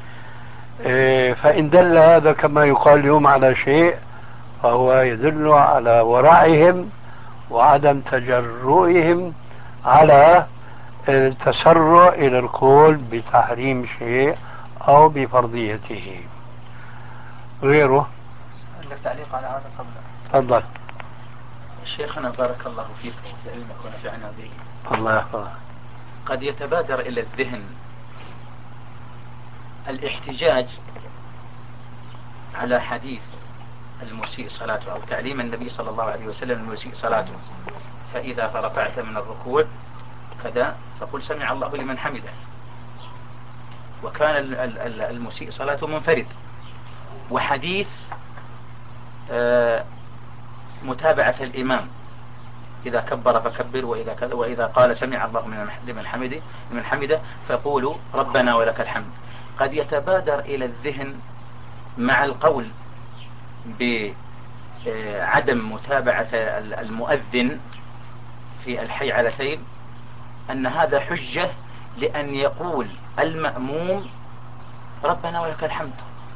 فإن دل هذا كما يقال اليوم على شيء فهو يدل على ورعهم وعدم تجرؤهم على التسرع إلى القول بتحريم شيء أو بفرضيته. غيره عندك تعليق على هذا قبل؟ تفضل. شيخنا بارك الله فيك وعلمك ونفعنا به. الله يحفظك. قد يتبادر إلى الذهن الاحتجاج على حديث المسيء صلاته أو تعليم النبي صلى الله عليه وسلم المسيء صلاته، فإذا رفعت من الركوع كذا فقل سمع الله لمن حمده، وكان المسيء صلاته منفرد. وحديث متابعة الإمام إذا كبر فكبر وإذا قال سمع الله لمن حمده فقولوا ربنا ولك الحمد. قد يتبادر إلى الذهن مع القول بعدم متابعة المؤذن في الحي على سير أن هذا حجة لأن يقول المأموم ربنا ولك الحمد،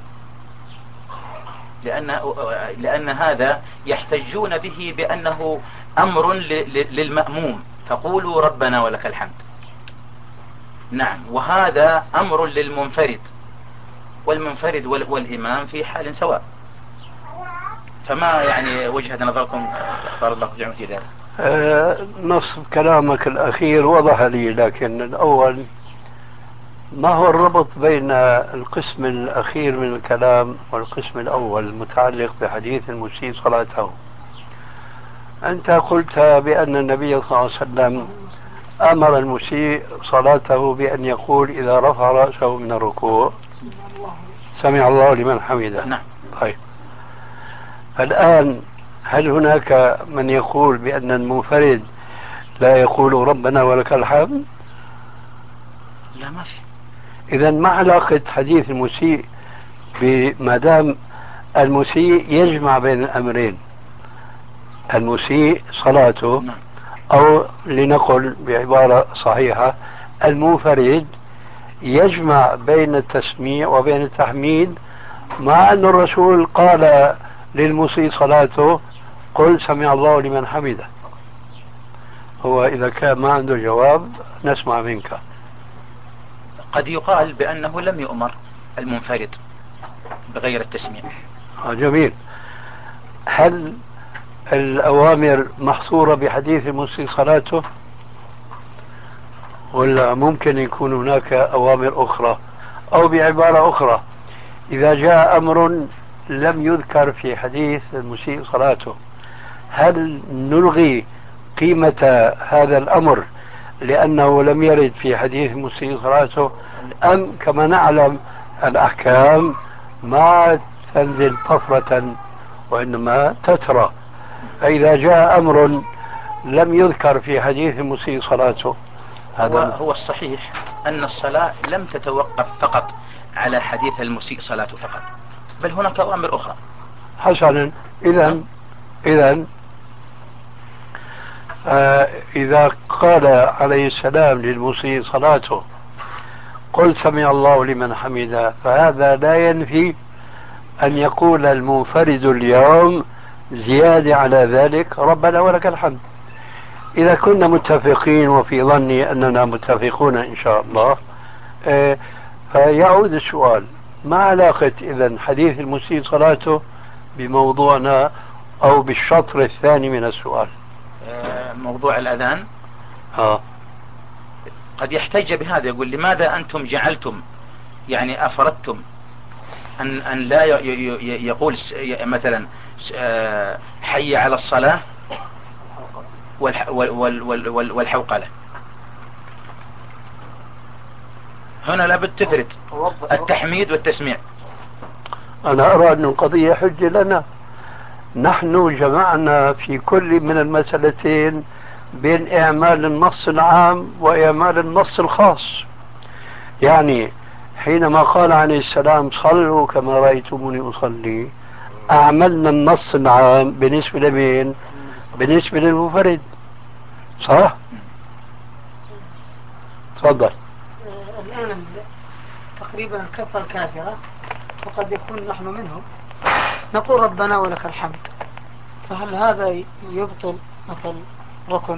لأن هذا يحتجون به بأنه أمر للمأموم فقولوا ربنا ولك الحمد. نعم، وهذا أمر للمنفرد، والمنفرد والإمام في حال سواء. فما يعني وجهة نظركم اختار الله جمع في ذلك؟ نص كلامك الأخير وضح لي، لكن الأول ما هو الربط بين القسم الأخير من الكلام والقسم الأول المتعلق بحديث المسيء صلاته؟ أنت قلت بأن النبي صلى الله عليه وسلم أمر المسيء صلاته بأن يقول إذا رفع رأسه من الركوع سمع الله لمن حمده. نعم. طيب، الآن هل هناك من يقول بأن المنفرد لا يقول ربنا ولك الحمد؟ لا، ما في. إذا ما علاقة حديث المسيء ما دام المسيء يجمع بين الأمرين، المسيء صلاته، نعم. أو لنقل بعبارة صحيحة المنفرد يجمع بين التسميع وبين التحميد، مع أن الرسول قال للمسيء صلاته قل سمع الله لمن حمده. هو إذا كان ما عنده جواب نسمع منك. قد يقال بأنه لم يؤمر المنفرد بغير التسميع. جميل. هل الأوامر محصورة بحديث المسيء صلاته، ولا ممكن يكون هناك أوامر أخرى؟ أو بعبارة أخرى، إذا جاء أمر لم يذكر في حديث المسيء صلاته، هل نلغي قيمة هذا الأمر لأنه لم يرد في حديث المسيء صلاته، أم كما نعلم الأحكام ما تنزل طفرة وإنما تترى، فإذا جاء أمر لم يذكر في حديث المسيء صلاته هو الصحيح أن الصلاة لم تتوقف فقط على حديث المسيء صلاته فقط، بل هناك أوامر أخرى. حسنا. إذا قال عليه السلام للمسيء صلاته قل سمع الله لمن حمده، فهذا لا ينفي أن يقول المنفرد اليوم زيادة على ذلك ربنا ولك الحمد. إذا كنا متفقين، وفي ظني أننا متفقون إن شاء الله، فيعود السؤال: ما علاقة إذن حديث المسيء صلاته بموضوعنا أو بالشطر الثاني من السؤال؟ موضوع الأذان قد يحتج بهذا، يقول لماذا أنتم جعلتم، يعني أفردتم أن لا يقول مثلا حي على الصلاة والحوقلة. هنا لابد تفرد التحميد والتسميع. أنا أرى أن القضية حجة لنا. نحن جمعنا في كل من المسألتين بين إعمال النص العام وإعمال النص الخاص. يعني حينما قال عليه السلام صلوا كما رأيتموني أصلي، أعملنا النص العام بالنسبة لمين؟ بالنسبة للمنفرد. صح؟ تفضل. الآن تقريبا الكفة الكافرة وقد يكون نحن منهم نقول ربنا ولك الحمد، فهل هذا يبطل مثل ركن،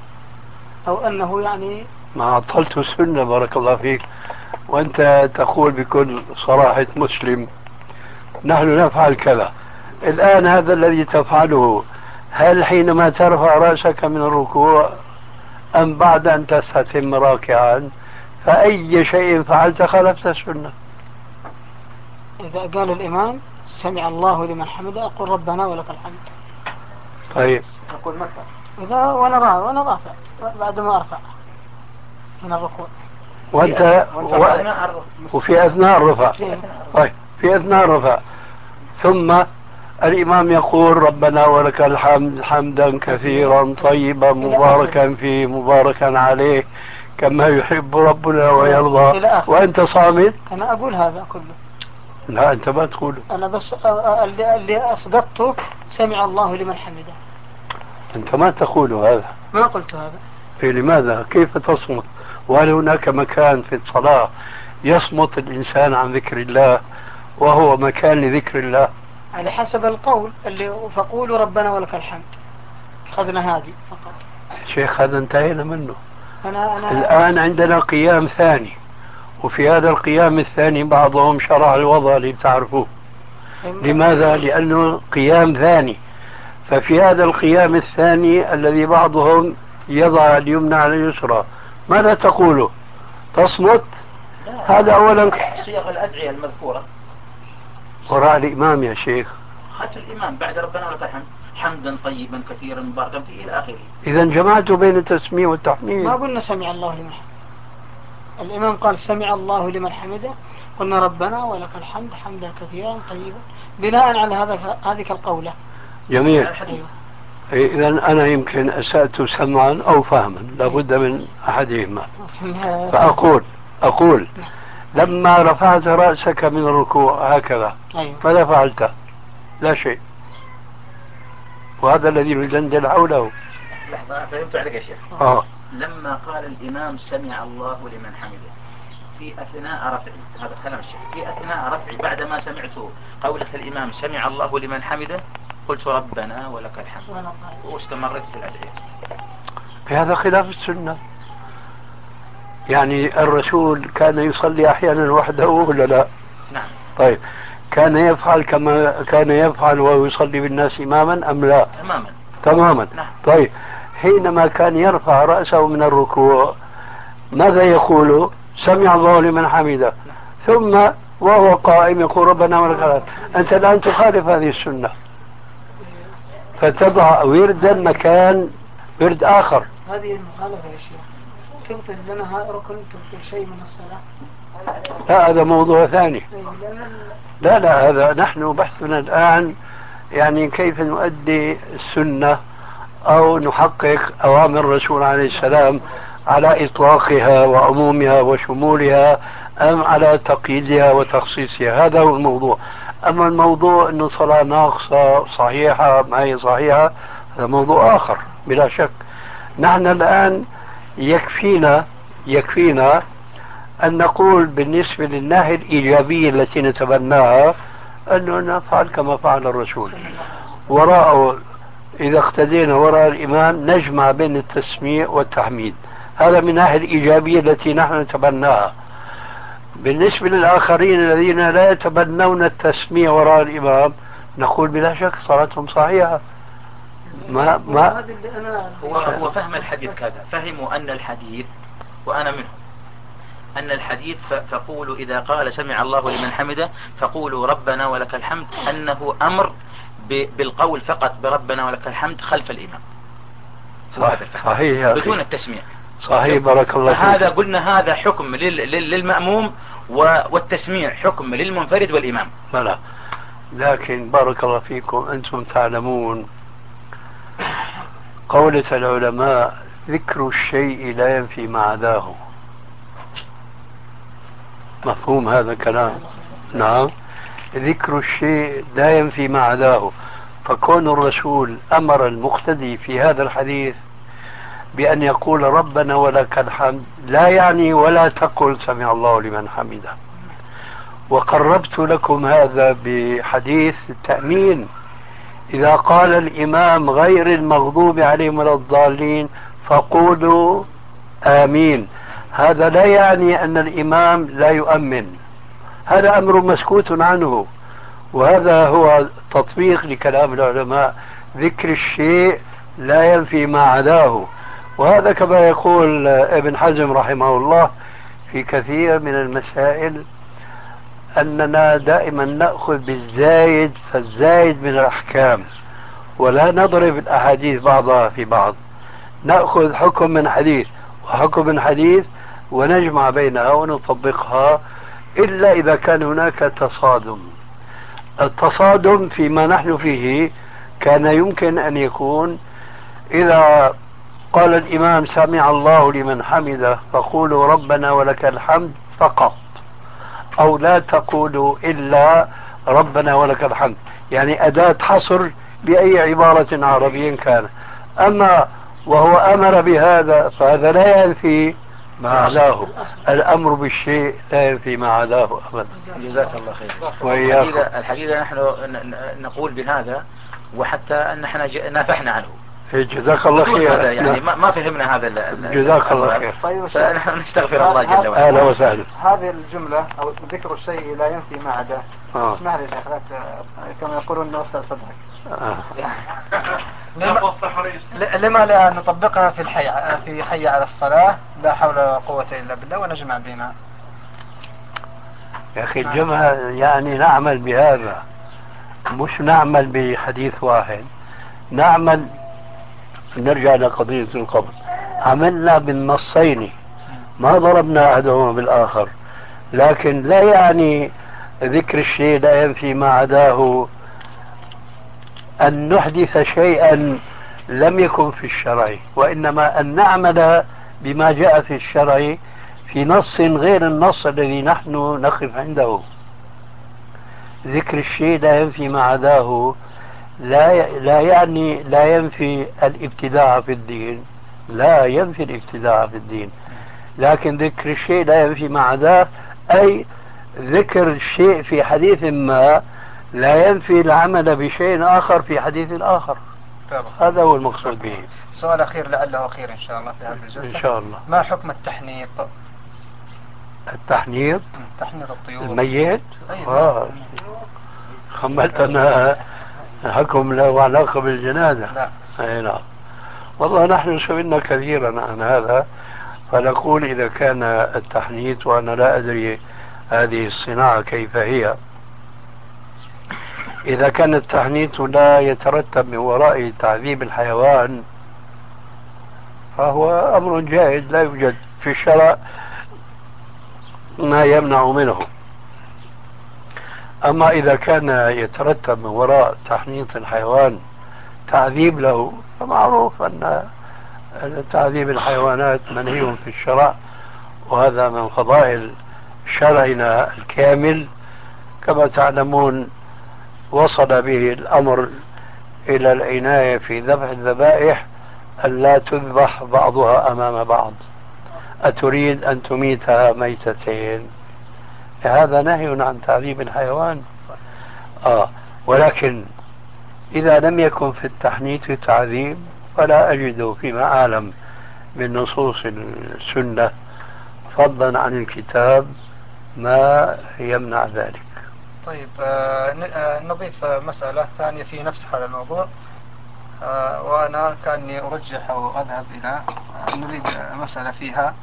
أو أنه يعني ما عطلت السنة بارك الله فيك، وأنت تقول بكل صراحة مسلم نحن نفعل كذا. الآن هذا الذي تفعله، هل حينما ترفع رأسك من الركوع أم بعد أن تستتم راكعا؟ فأي شيء فعلت خالفت السنة. إذا قال الإمام سمع الله لمن حمده أقول ربنا ولك الحمد. طيب أقول متى؟ إذا وأنا رافع بعد ما أرفع من الركوع. وأنت وفي أثناء الرفع. طيب في أثناء الرفع ثم الإمام يقول ربنا ولك الحمد حمدا كثيرا طيبا مباركا فيه مباركا عليه كما يحب ربنا ويرضى، وأنت صامت. أنا أقول هذا كله. لا أنت ما تقوله. أنا بس اللي أصدقته سمع الله لمن حمده. أنت ما تقول هذا. ما قلت هذا. لماذا؟ كيف تصمت؟ وهل هناك مكان في الصلاة يصمت الإنسان عن ذكر الله وهو مكان لذكر الله؟ على حسب القول اللي فقولوا ربنا ولك الحمد، أخذنا هذه فقط. شيخ هذا انتهينا منه. أنا الآن عندنا قيام ثاني، وفي هذا القيام الثاني بعضهم شرع الوضع لتعرفوه. لماذا؟ لأنه قيام ثاني. ففي هذا القيام الثاني الذي بعضهم يضع اليمنى على اليسرى، ماذا تقول؟ تصمت؟ هذا أولا صيغ الأدعية المذكورة وراء الإمام يا شيخ. خلف الإمام بعد ربنا ولك الحمد حمدا طيبا كثيرا مباركا فيه إلى آخره. إذا جمعت بين التسمية والتحميد. ما قلنا سمع الله لمن حمده. الإمام قال سمع الله لمن حمده قلنا ربنا ولك الحمد حمدا كثيرا طيبا بناء على هذه القولة. جميل. أيوة. إذا أنا يمكن أسأت سمعا أو فهما، لابد من أحدهما. فأقول لما رفعت رأسك من الركوع هكذا، أيوة. ماذا فعلت؟ لا شيء. وهذا الذي ندندن حوله. لحظة، فهمت عليك يا شيخ. لما قال الإمام سمع الله لمن حمده في أثناء رفعي، هذا كلام الشيخ، في أثناء رفعي بعدما سمعت قولة الإمام سمع الله لمن حمده قلت ربنا ولك الحمد واستمرت في الأدعية. هذا خلاف السنة. يعني الرسول كان يصلي أحيانا وحده ولا لا؟ نعم. طيب كان يفعل كما كان يفعل وهو يصلي بالناس إماما أم لا؟ تماما. نعم. طيب حينما كان يرفع رأسه من الركوع ماذا يقول؟ سمع الله لمن حمده. ثم وهو قائم يقول ربنا ولك الحمد. أنت الآن تخالف هذه السنة، فتضع وردا مكان ورد آخر. هذه المخالفة يا شيخ تبطل لنا ركن، تبطل شيء من الصلاة. لا هذا موضوع ثاني. لا هذا نحن بحثنا الآن يعني كيف نؤدي السنة أو نحقق أوامر الرسول عليه السلام على إطلاقها وعمومها وشمولها أم على تقييدها وتخصيصها. هذا هو الموضوع. أما الموضوع أنه صلاة ناقصة صحيحة ما هي صحيحة هذا موضوع آخر بلا شك. نحن الآن يكفينا أن نقول بالنسبة للناحية الإيجابية التي نتبناها أنه نفعل كما فعل الرسول وراءه. إذا اقتدينا وراء الإمام نجمع بين التسميع والتحميد. هذا من الناحية الإيجابية التي نحن نتبناها. بالنسبة للآخرين الذين لا يتبنون التسميع وراء الإمام نقول بلا شك صلاتهم صحيحة. هو فهم الحديث كذا، فهموا أن الحديث وأنا منهم أن الحديث فقولوا إذا قال سمع الله لمن حمده فقولوا ربنا ولك الحمد أنه أمر بالقول فقط بربنا ولك الحمد خلف الإمام. صحيح بدون التسميع. صحيح بارك الله فيك. هذا قلنا هذا حكم للمأموم والتسميع حكم للمنفرد والإمام. لا لكن بارك الله فيكم أنتم تعلمون قولة العلماء ذكر الشيء لا ينفي ما عداه. مفهوم هذا الكلام؟ نعم. ذكر الشيء لا ينفي ما عداه. فكون الرسول أمر المقتدي في هذا الحديث بأن يقول ربنا ولك الحمد لا يعني ولا تقل سمع الله لمن حمده. وقربت لكم هذا بحديث التأمين إذا قال الإمام غير المغضوب عليهم ولا الضالين فقولوا آمين. هذا لا يعني أن الإمام لا يؤمن، هذا أمر مسكوت عنه. وهذا هو تطبيق لكلام العلماء ذكر الشيء لا ينفي ما عداه. وهذا كما يقول ابن حزم رحمه الله في كثير من المسائل أننا دائما نأخذ بالزايد فالزايد من الأحكام ولا نضرب الأحاديث بعضها في بعض. نأخذ حكم من حديث وحكم من حديث ونجمع بينها ونطبقها إلا إذا كان هناك تصادم. التصادم فيما نحن فيه كان يمكن أن يكون إذا قال الإمام سمع الله لمن حمده فقولوا ربنا ولك الحمد فقط، أو لا تقولوا إلا ربنا ولك الحمد، يعني أداة حصر بأي عبارة عربية كان. أما وهو أمر بهذا فهذا لا ينفي ما عداه. الأمر بالشيء لا ينفي ما عداه أبدا. جزاك الله خير. الحقيقة نحن نقول بهذا وحتى أن نحن نافحنا عنه. جزاك الله خير. يعني ما فهمنا هذا. جزاك الله خير. فنحن نستغفر الله جل وعلا. أهلا وسهلا. هذه الجملة أو ذكر الشيء لا ينفي ما عداه. اسمح لي شيخ كما يقولون نوسع صدرك. لما لا نطبقها في حي على الصلاة لا حول ولا قوة إلا بالله ونجمع بينها. يا أخي الجمع يعني نعمل بهذا، مش نعمل بحديث واحد. نعمل نرجع لقضية القبض، عملنا بالنصين ما ضربنا أحدهما بالآخر. لكن لا يعني ذكر الشيء لا ينفي ما عداه أن نحدث شيئا لم يكن في الشرع، وإنما أن نعمل بما جاء في الشرع في نص غير النص الذي نحن نقف عنده. ذكر الشيء لا ينفي ما عداه، لا يعني لا ينفي الابتداع في الدين، لا ينفي الابتداع في الدين، لكن ذكر الشيء لا ينفي ما عداه، أي ذكر الشيء في حديث ما لا ينفي العمل بشيء آخر في حديث آخر. هذا هو المقصود به. سؤال أخير لعله أخير إن شاء الله في هذا الجلسة. إن شاء الله. ما حكم التحنيط؟ التحنيط؟ تحنيط الطيور الميت؟ أيوة. خملتنا حكم له علاقة بالجنازة. لا. أي نعم. والله نحن سئلنا كثيرا عن هذا، فنقول إذا كان التحنيط، وأنا لا أدري هذه الصناعة كيف هي، إذا كان التحنيط لا يترتب من وراء تعذيب الحيوان فهو أمر جائز، لا يوجد في الشرع ما يمنع منه. أما إذا كان يترتب من وراء تحنيط الحيوان تعذيب له، فمعروف أن تعذيب الحيوانات منهي في الشرع، وهذا من فضائل شرعنا الكامل. كما تعلمون وصل به الأمر إلى العناية في ذبح الذبائح أن لا تذبح بعضها أمام بعض. أتريد أن تميتها ميتتين؟ هذا نهي عن تعذيب الحيوان. ولكن إذا لم يكن في التحنيط تعذيب فلا أجد فيما أعلم من نصوص السنة فضلا عن الكتاب ما يمنع ذلك. طيب نضيف مسألة ثانية في نفس هذا الموضوع، وأنا كأني أرجح أو أذهب إلى نريد مسألة فيها.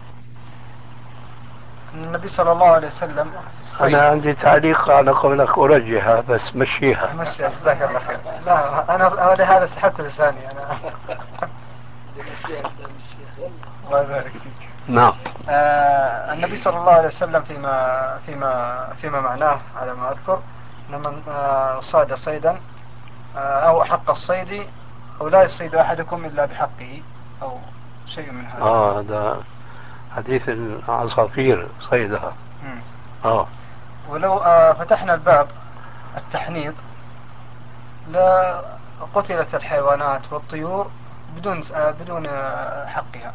النبي صلى الله عليه وسلم أنا عندي تعليق على قولك أرجحها، بس مشيها. مشيها جزاك الله خير. لا أنا لهذا سحبت لساني أنا. الله يبارك فيك. نعم. النبي صلى الله عليه وسلم فيما معناه على ما أذكر، من صاد صيدا أو حق الصيد أو لا يصيد أحدكم إلا بحقه أو شيء من هذا. هذا حديث العصافير صيدها. ولو فتحنا الباب التحنيط لا قتلت الحيوانات والطيور بدون حقها،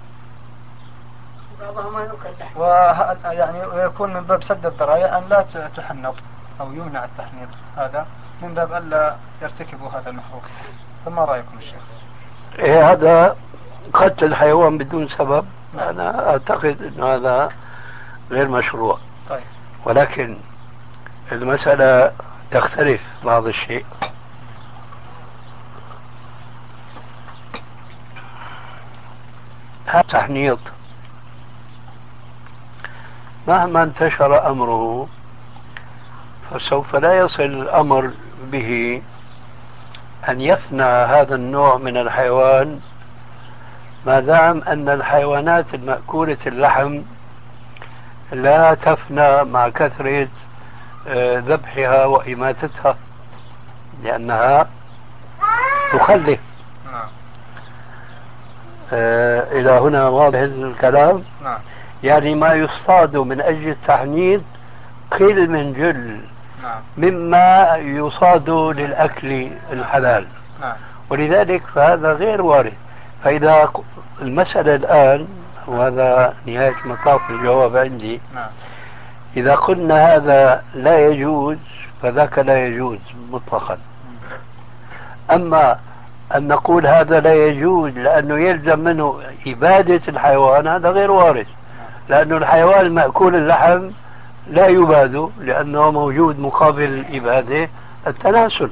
يعني يكون من باب سد الذرائع أن لا تحنط أو يمنع التحنيط، هذا من باب ألا يرتكبوا هذا المحظور. فما رأيكم الشيخ؟ هذا قتل الحيوان بدون سبب. أنا أعتقد أن هذا غير مشروع. طيب. ولكن المسألة تختلف بعض الشيء. هذا التحنيط مهما انتشر أمره فسوف لا يصل الأمر به أن يفنى هذا النوع من الحيوان، ما دام أن الحيوانات المأكولة اللحم لا تفنى مع كثرة ذبحها وإماتتها، لأنها تخلف. إلى هنا واضح الكلام؟ نعم. يعني ما يصطاد من أجل التحنيط قل من جل مما يصاد للأكل الحلال. ولذلك فهذا غير وارد. فإذا المسألة الآن، وهذا نهاية مطاف الجواب عندي، إذا قلنا هذا لا يجوز فذاك لا يجوز مطلقا. أما أن نقول هذا لا يجوز لأنه يلزم منه إبادة الحيوان، هذا غير وارد، لأن الحيوان المأكول اللحم لا يباد، لأنه موجود مقابل الإبادة التناسل.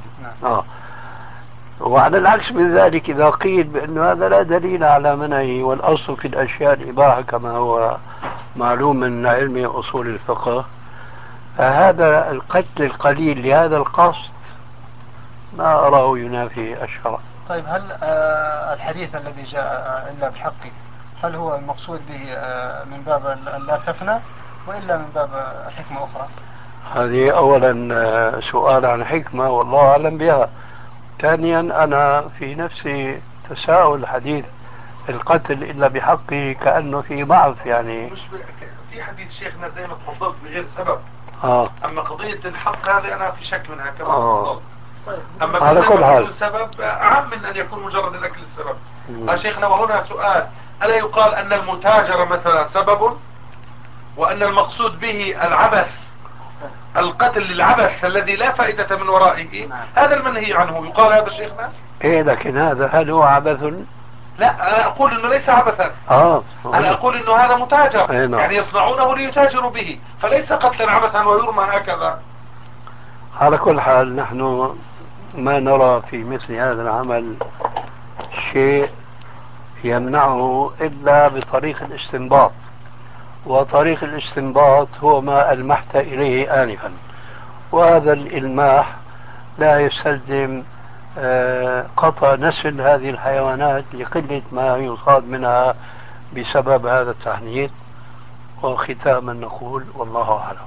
وعلى العكس من ذلك إذا قيل بأن هذا لا دليل على منعه، والأصل في الأشياء الإباحة كما هو معلوم من علم أصول الفقه، فهذا القتل القليل لهذا القصد ما أراه ينافي الشرع. طيب، هل الحديث الذي جاء إلا بحقه هل هو المقصود به من باب لا تفنى، وإلا من باب حكمة أخرى؟ هذه أولا سؤال عن حكمة والله أعلم بها. ثانيا أنا في نفسي تساؤل حديث القتل إلا بحقه كأنه في ضعف يعني. مش في حديث شيخنا زي ما تفضلت بغير سبب. آه. أما قضية الحق هذه أنا في شك منها كما تفضلت. أما على كل حال سبب أعم من أن يكون مجرد الأكل السبب. شيخنا وهنا سؤال، ألا يقال أن المتاجرة مثلا سبب وأن المقصود به العبث، القتل للعبث الذي لا فائدة من ورائه؟ هذا المنهي عنه، يقال هذا شيخنا؟ إيه لكن هل هو عبث؟ لا أنا أقول أنه ليس عبثا. أنا أقول أنه هذا متاجر، يعني يصنعونه ليتاجروا به، فليس قتلا عبثا ويرمى هكذا. على كل حال نحن ما نرى في مثل هذا العمل شيء يمنعه إلا بطريق الاستنباط، وطريق الاستنباط هو ما ألمحت إليه آنفا، وهذا الإلماح لا يستلزم قطع نسل هذه الحيوانات لقلة ما يصاد منها بسبب هذا التحنيط. وختاما نقول والله أعلم.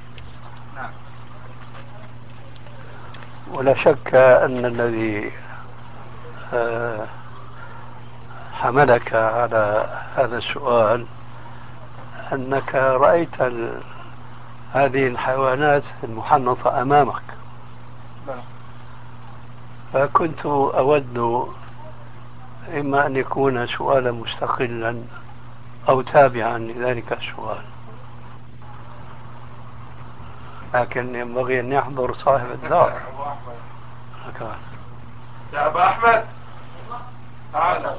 ولا شك أن الذي حملك على هذا السؤال أنك رأيت هذه الحيوانات المحنطة أمامك، فكنت أود إما أن يكون سؤالا مستقلا أو تابعا لذلك السؤال، لكن ينبغي أن يحضر صاحب الدار. يا أبا أحمد تعال.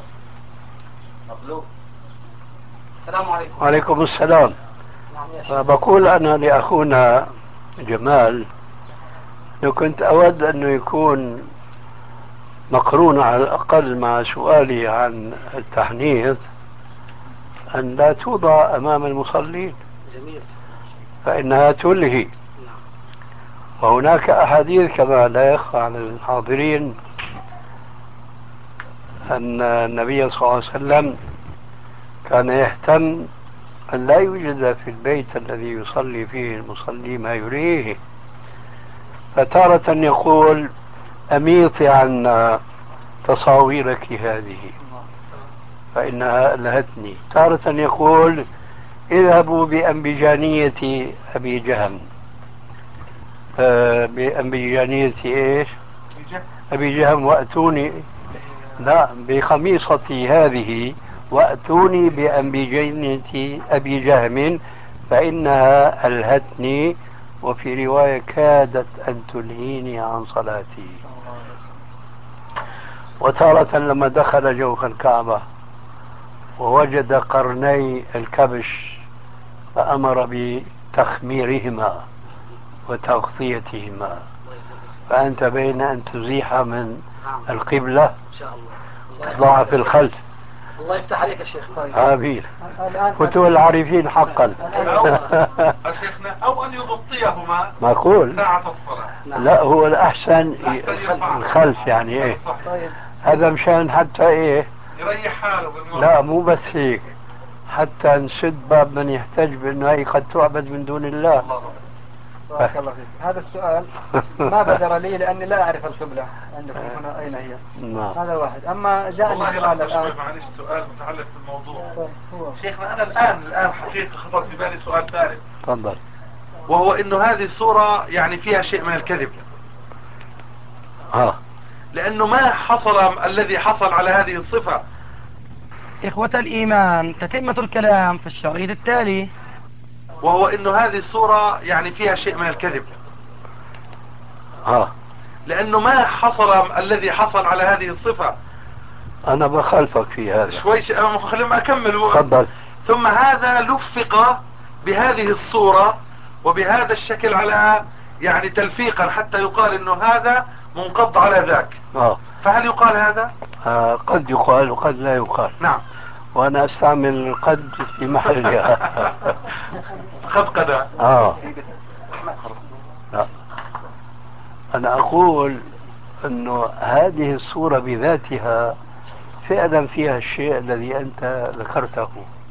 السلام عليكم. وعليكم السلام. فبقول أنا لأخونا جمال لو كنت أود أنه يكون مقرون على الأقل مع سؤالي عن التحنيط أن لا توضع أمام المصلين فإنها تلهي. وهناك أحاديث كما لا يخفى على الحاضرين أن النبي صلى الله عليه وسلم كان يهتم أن لا يوجد في البيت الذي يصلي فيه المصلي ما يريه، فتارة يقول أميطي عنا تصاويرك هذه فإنها ألهتني، تارة يقول اذهبوا بأنبجانية أبي جهم، بأنبجانية إيش؟ أبي جهم وأتوني، لا بخميصتي هذه وأتوني بأنبجانية أبي جهم فإنها ألهتني، وفي رواية كادت أن تلهيني عن صلاتي. وتارة لما دخل جوف الكعبة ووجد قرني الكبش فأمر بتخميرهما وتغطيتهما، فأنت بين أن تزيح من القبلة تضع في الخلف. الله يفتح عليك يا شيخ. آمين. فتوى العارفين حقا. شيخنا أو أن يغطيهما معقول. ساعة الصلاة. لا هو الأحسن الخلف يعني إيه هذا مشان حتى إيه يريح حاله. لا مو بس هيك، حتى نسد باب من يحتج بأنه هي قد تعبد من دون الله. بارك الله فيك. هذا السؤال ما بدر لي لأني لا أعرف القبلة عندكم هنا أين هي. هذا واحد. أما جاءني سؤال الآن. معلش سؤال متعلق بالموضوع. شيخنا أنا الآن حقيقة خطر في بالي سؤال ثالث. تفضل. وهو إنه هذه الصورة يعني فيها شيء من الكذب. لأنه ما حصل الذي حصل على هذه الصفة. إخوة الإيمان، تتمة الكلام في الشريط التالي. وهو إنه هذه الصورة يعني فيها شيء من الكذب. لأنه ما حصل الذي حصل على هذه الصفة. أنا بخالفك في هذا. شوي خلينا أكمل. تفضل. ثم هذا لفق بهذه الصورة وبهذا الشكل على يعني تلفيقا حتى يقال إنه هذا منقض على ذاك. فهل يقال هذا؟ قد يقال وقد لا يقال. نعم. وأنا أستعمل قد في محلها. قد لا. أنا أقول أنه هذه الصورة بذاتها فعلا فيها الشيء الذي أنت ذكرته،